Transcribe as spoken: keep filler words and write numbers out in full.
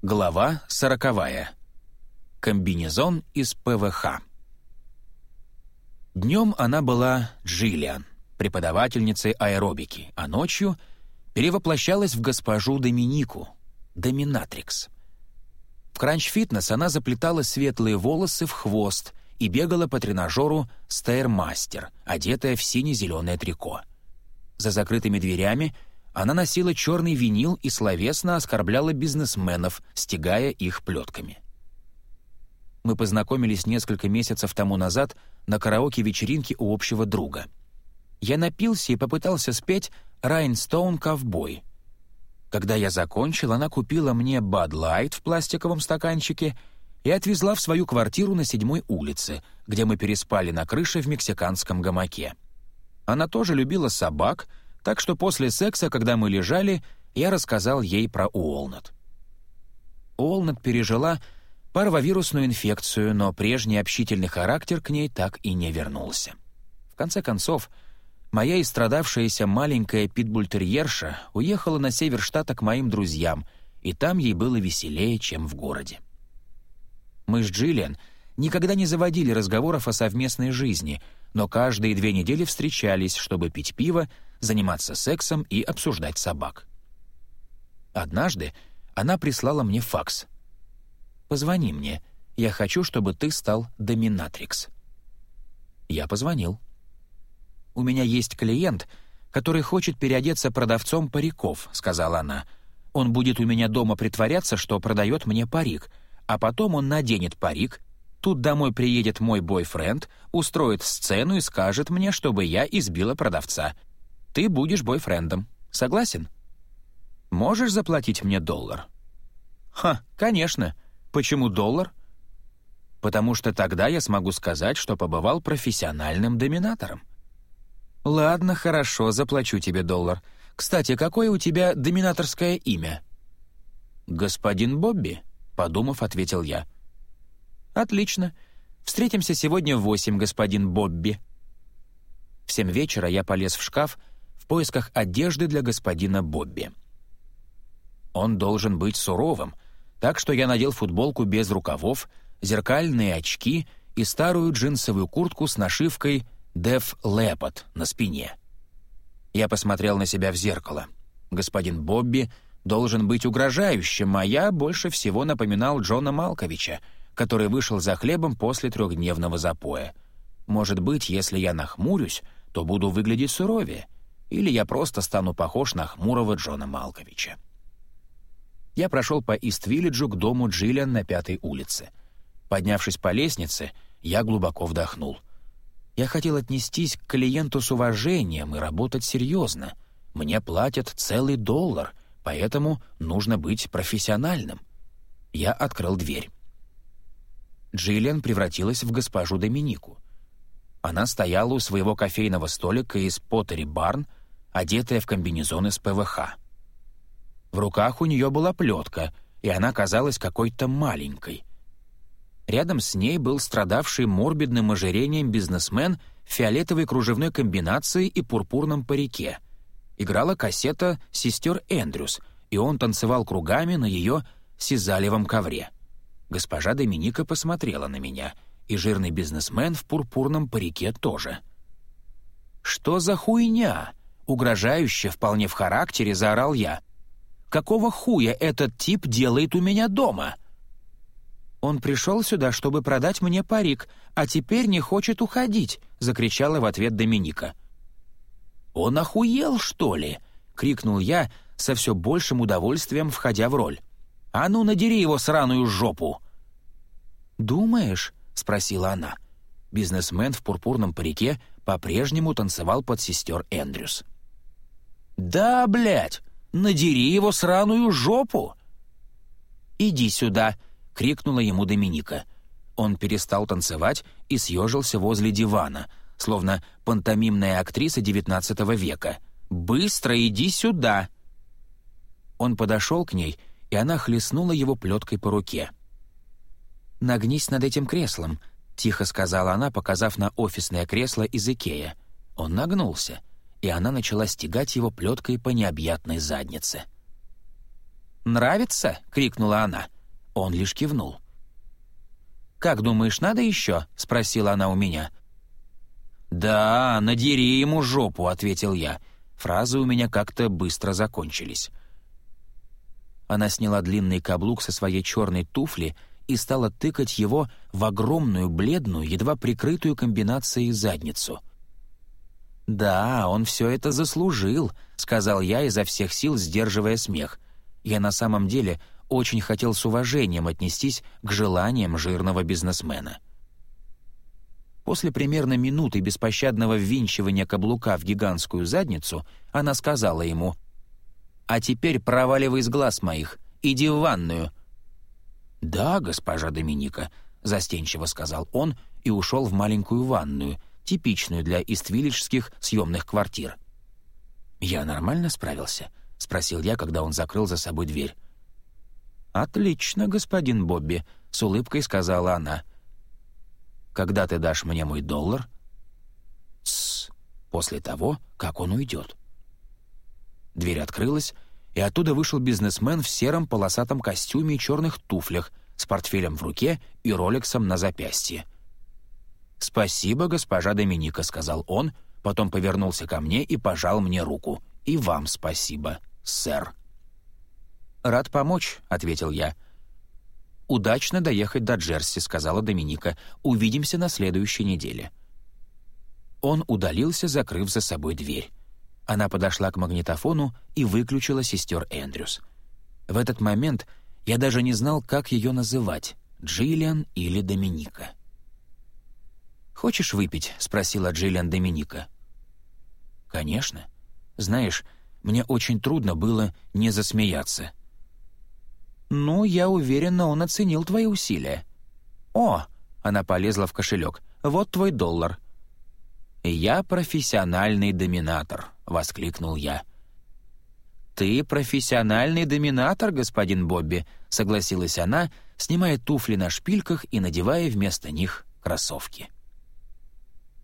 Глава сороковая. Комбинезон из ПВХ. Днем она была Джиллиан, преподавательницей аэробики, а ночью перевоплощалась в госпожу Доминику, доминатрикс. В кранч-фитнес она заплетала светлые волосы в хвост и бегала по тренажеру «Стейрмастер», одетая в сине-зеленое трико. За закрытыми дверями она носила черный винил и словесно оскорбляла бизнесменов, стягая их плетками. Мы познакомились несколько месяцев тому назад на караоке-вечеринке у общего друга. Я напился и попытался спеть «Райнстоун ковбой». Когда я закончил, она купила мне Bud Light в пластиковом стаканчике и отвезла в свою квартиру на седьмой улице, где мы переспали на крыше в мексиканском гамаке. Она тоже любила собак, так что после секса, когда мы лежали, я рассказал ей про Уолнет. Уолнет пережила парвовирусную инфекцию, но прежний общительный характер к ней так и не вернулся. В конце концов, моя истрадавшаяся маленькая питбуль-терьерша уехала на север штата к моим друзьям, и там ей было веселее, чем в городе. Мы с Джиллиан никогда не заводили разговоров о совместной жизни, но каждые две недели встречались, чтобы пить пиво, заниматься сексом и обсуждать собак. Однажды она прислала мне факс. «Позвони мне. Я хочу, чтобы ты стал доминатрикс». Я позвонил. «У меня есть клиент, который хочет переодеться продавцом париков», — сказала она. «Он будет у меня дома притворяться, что продает мне парик, а потом он наденет парик. Тут домой приедет мой бойфренд, устроит сцену и скажет мне, чтобы я избила продавца. Ты будешь бойфрендом. Согласен? Можешь заплатить мне доллар?» «Ха, конечно. Почему доллар?» «Потому что тогда я смогу сказать, что побывал профессиональным доминатором». «Ладно, хорошо, заплачу тебе доллар. Кстати, какое у тебя доминаторское имя?» «Господин Бобби», — подумав, ответил я. «Отлично. Встретимся сегодня в восемь, господин Бобби». В семь вечера я полез в шкаф в поисках одежды для господина Бобби. Он должен быть суровым, так что я надел футболку без рукавов, зеркальные очки и старую джинсовую куртку с нашивкой «Def Leppard» на спине. Я посмотрел на себя в зеркало. Господин Бобби должен быть угрожающим, а я больше всего напоминал Джона Малковича, который вышел за хлебом после трехдневного запоя. Может быть, если я нахмурюсь, то буду выглядеть суровее, или я просто стану похож на хмурого Джона Малковича. Я прошел по Ист-Виллиджу к дому Джиллиан на Пятой улице. Поднявшись по лестнице, я глубоко вдохнул. Я хотел отнестись к клиенту с уважением и работать серьезно. Мне платят целый доллар, поэтому нужно быть профессиональным. Я открыл дверь. Джиллиан превратилась в госпожу Доминику. Она стояла у своего кофейного столика из Pottery Barn, одетая в комбинезон из ПВХ. В руках у нее была плетка, и она казалась какой-то маленькой. Рядом с ней был страдавший морбидным ожирением бизнесмен в фиолетовой кружевной комбинации и пурпурном парике. Играла кассета «Сестер Эндрюс», и он танцевал кругами на ее сизалевом ковре. Госпожа Доминика посмотрела на меня, и жирный бизнесмен в пурпурном парике тоже. «Что за хуйня?» — угрожающе, вполне в характере, заорал я. «Какого хуя этот тип делает у меня дома?» «Он пришел сюда, чтобы продать мне парик, а теперь не хочет уходить», — закричала в ответ Доминика. «Он охуел, что ли?» — крикнул я, со все большим удовольствием входя в роль. «А ну, надери его сраную жопу!» «Думаешь?» — спросила она. Бизнесмен в пурпурном парике по-прежнему танцевал под сестер Эндрюс. «Да, блядь! Надери его сраную жопу!» «Иди сюда!» — крикнула ему Доминика. Он перестал танцевать и съежился возле дивана, словно пантомимная актриса девятнадцатого века. «Быстро иди сюда!» Он подошел к ней, и она хлестнула его плеткой по руке. «Нагнись над этим креслом», — тихо сказала она, показав на офисное кресло из Икея. Он нагнулся, и она начала стегать его плеткой по необъятной заднице. «Нравится?» — крикнула она. Он лишь кивнул. «Как думаешь, надо еще?» — спросила она у меня. «Да, надери ему жопу», — ответил я. Фразы у меня как-то быстро закончились. Она сняла длинный каблук со своей черной туфли и стала тыкать его в огромную, бледную, едва прикрытую комбинацией задницу. «Да, он все это заслужил», — сказал я изо всех сил, сдерживая смех. Я на самом деле очень хотел с уважением отнестись к желаниям жирного бизнесмена. После примерно минуты беспощадного ввинчивания каблука в гигантскую задницу она сказала ему: «А теперь проваливай из глаз моих, иди в ванную». «Да, госпожа Доминика», — застенчиво сказал он и ушел в маленькую ванную, типичную для иствиллиджских съемных квартир. «Я нормально справился?» — спросил я, когда он закрыл за собой дверь. «Отлично, господин Бобби», — с улыбкой сказала она. «Когда ты дашь мне мой доллар?» «Тссс, после того, как он уйдет». Дверь открылась, и оттуда вышел бизнесмен в сером полосатом костюме и черных туфлях с портфелем в руке и ролексом на запястье. «Спасибо, госпожа Доминика», — сказал он, потом повернулся ко мне и пожал мне руку. «И вам спасибо, сэр». «Рад помочь», — ответил я. «Удачно доехать до Джерси», — сказала Доминика. «Увидимся на следующей неделе». Он удалился, закрыв за собой дверь. Она подошла к магнитофону и выключила сестер Эндрюс. В этот момент я даже не знал, как ее называть — Джиллиан или Доминика. «Хочешь выпить?» — спросила Джиллиан Доминика. «Конечно. Знаешь, мне очень трудно было не засмеяться». «Ну, я уверена, он оценил твои усилия». «О!» — она полезла в кошелек. «Вот твой доллар». «Я профессиональный доминатор», — воскликнул я. «Ты профессиональный доминатор, господин Бобби», — согласилась она, снимая туфли на шпильках и надевая вместо них кроссовки.